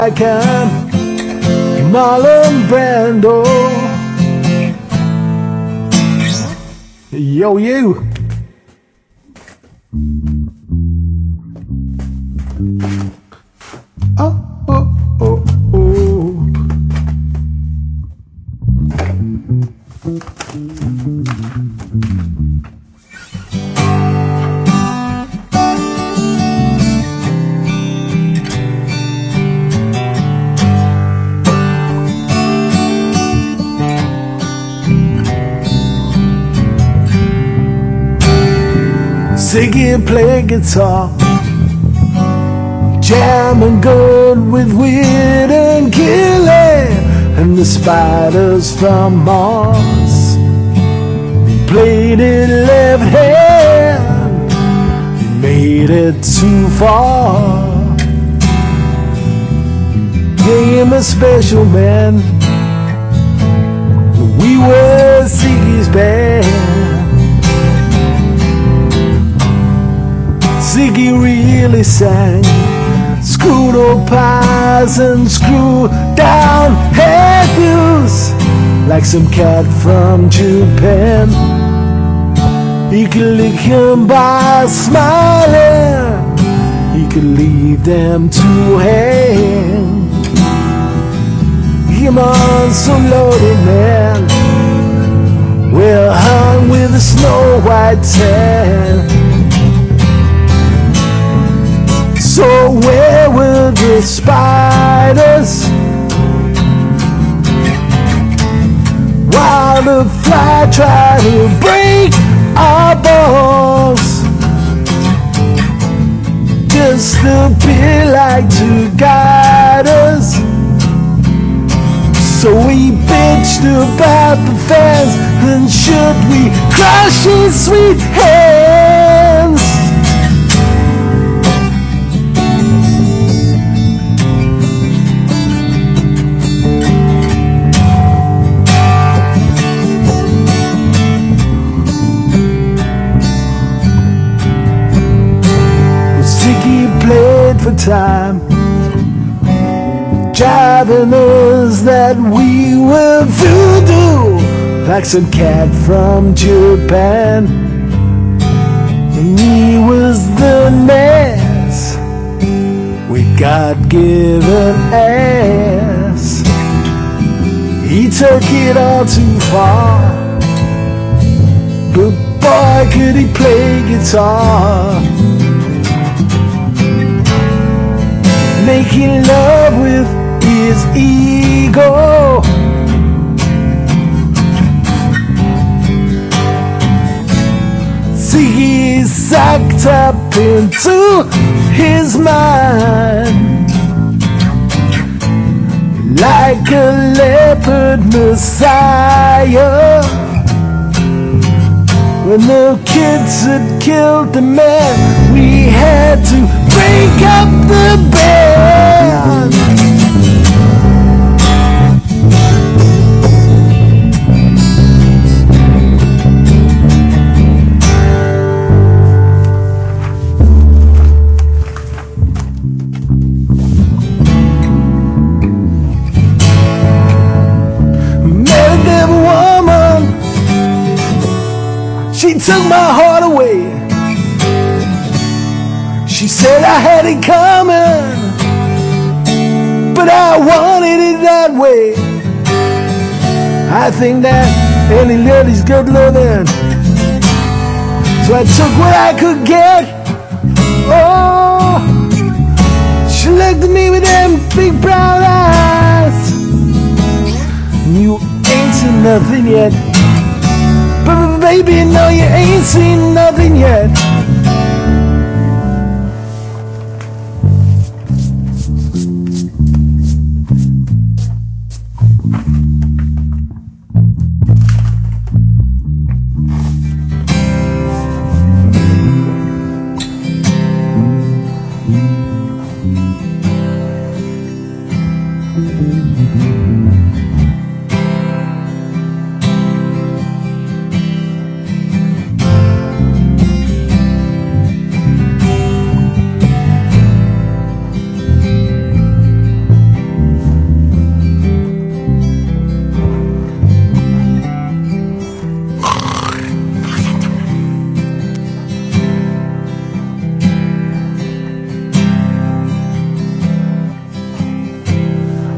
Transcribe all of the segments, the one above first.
I can, Marlon Brando. Yo, you. Oh, oh, oh, oh. Ziggy played guitar, jamming good with Weird and Gilly and the Spiders from Mars. He played it left hand, he made it too far. Became a special man, we were Ziggy's band. Ziggy really sang, screwed up pies and screw down hairdos like some cat from Japan. He could lick him by smiling, he could leave them to hang. Him on some loaded man, well hung with a snow white tan. So where were the spiders while the fly tried to break our balls? Just a bit like to guide us. So we bitched about the fans, and should we crush his sweet hands? For time, jiving us that we were voodoo like some cat from Japan. And he was the mess with God-given ass. He took it all too far, but boy could he play guitar. Making love with his ego. Ziggy sucked up into his mind like a leopard messiah. When the kids had killed the man, we had to break up the band. Met a devil woman, she took my heart away. She said I had it coming, but I wanted it that way. I think that any lady's good loving, so I took what I could get. Oh, she looked at me with them big brown eyes. You ain't seen nothing yet, but baby, no, you ain't seen nothing yet.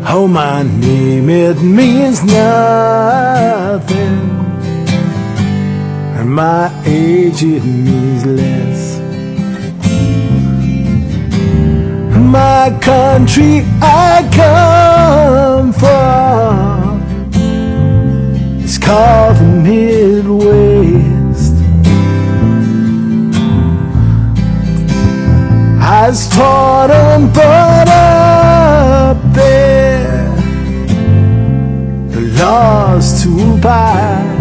Oh, my name, it means nothing, and my age, it means less. My country I come from is called the Midwest. I was taught and brought up there, the laws to abide,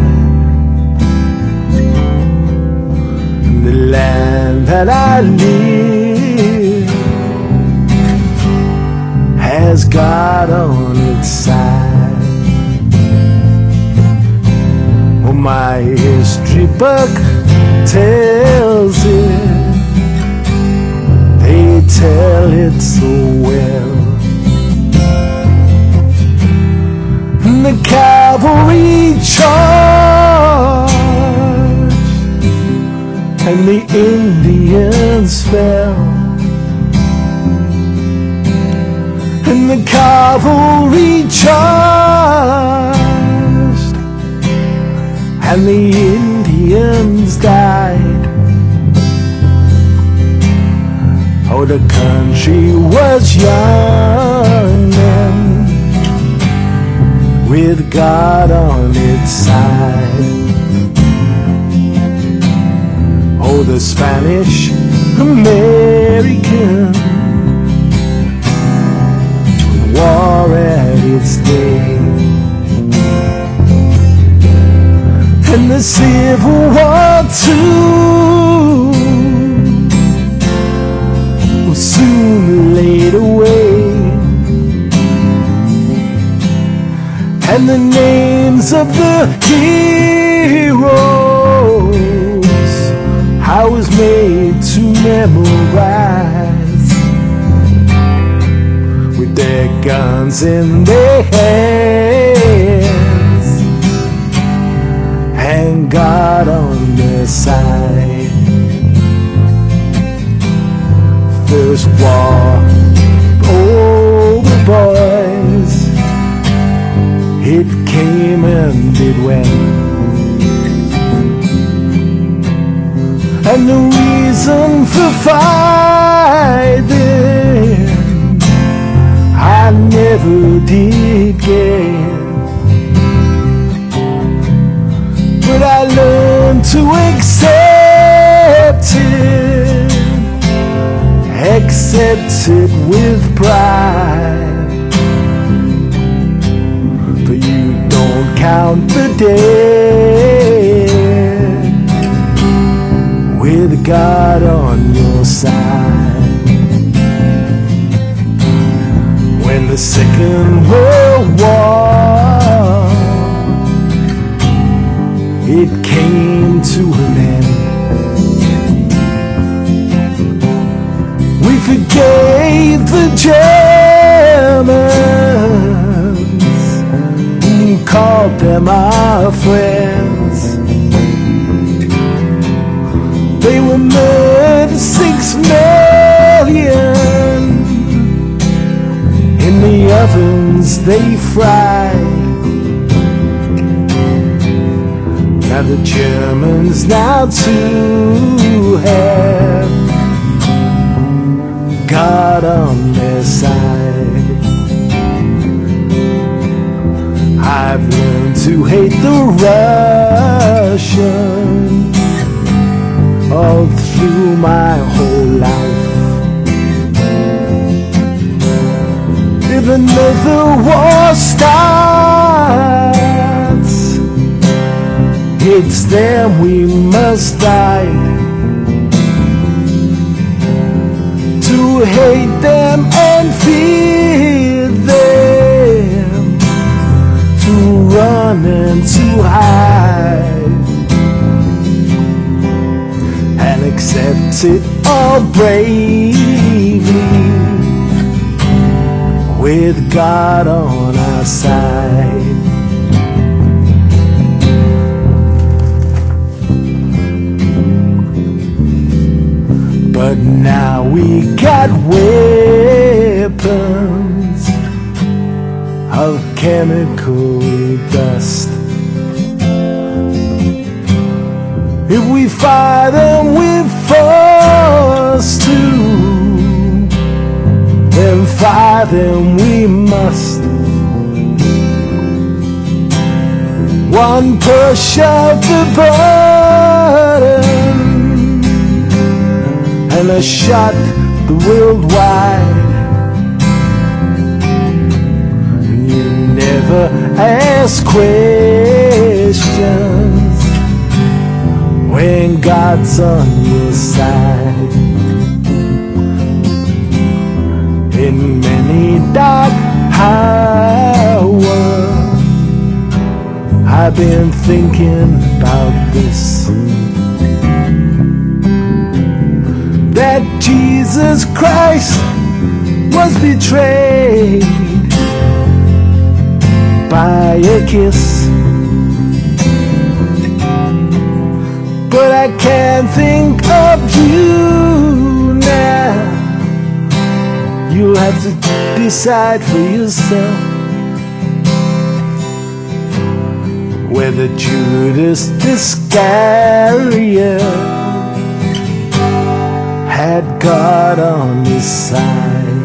the land that I live has God on its side. Oh, my history book tells it, they tell it so well. And the cavalry charged, and the Indians fell. And the cavalry charged, and the Indians died. Oh, the country was young then, with God on its side. Oh, the Spanish American war at its day, and the Civil War too was soon laid away, and the names of the heroes I was made to memorize, with their guns in their hands and God on their side. First war, oh boys, it came and it went, and the reason for fighting I never did get, but I learned to accept it with pride. For you don't count the dead with God on your side. When the Second World War it came to an end, we forgave the Germans and called them our friends. They were murdered 6 million in the ovens they fried. Now the Germans now too have God on their side. I've learned to hate the Russians all through my whole life. If another war starts, it's them we must fight. To hate them and fear them, to run and to hide, and accept it all bravely with God on our side. But now we got weapons of chemical dust. If we fight them with force too, then fight them we must. One push of the button and a shot the world wide. You never ask questions when God's on your side. In many dark hours I've been thinking about this, that Jesus Christ was betrayed by a kiss. But I can't think of you now. You'll have to decide for yourself whether Judas Iscariot had God on his side.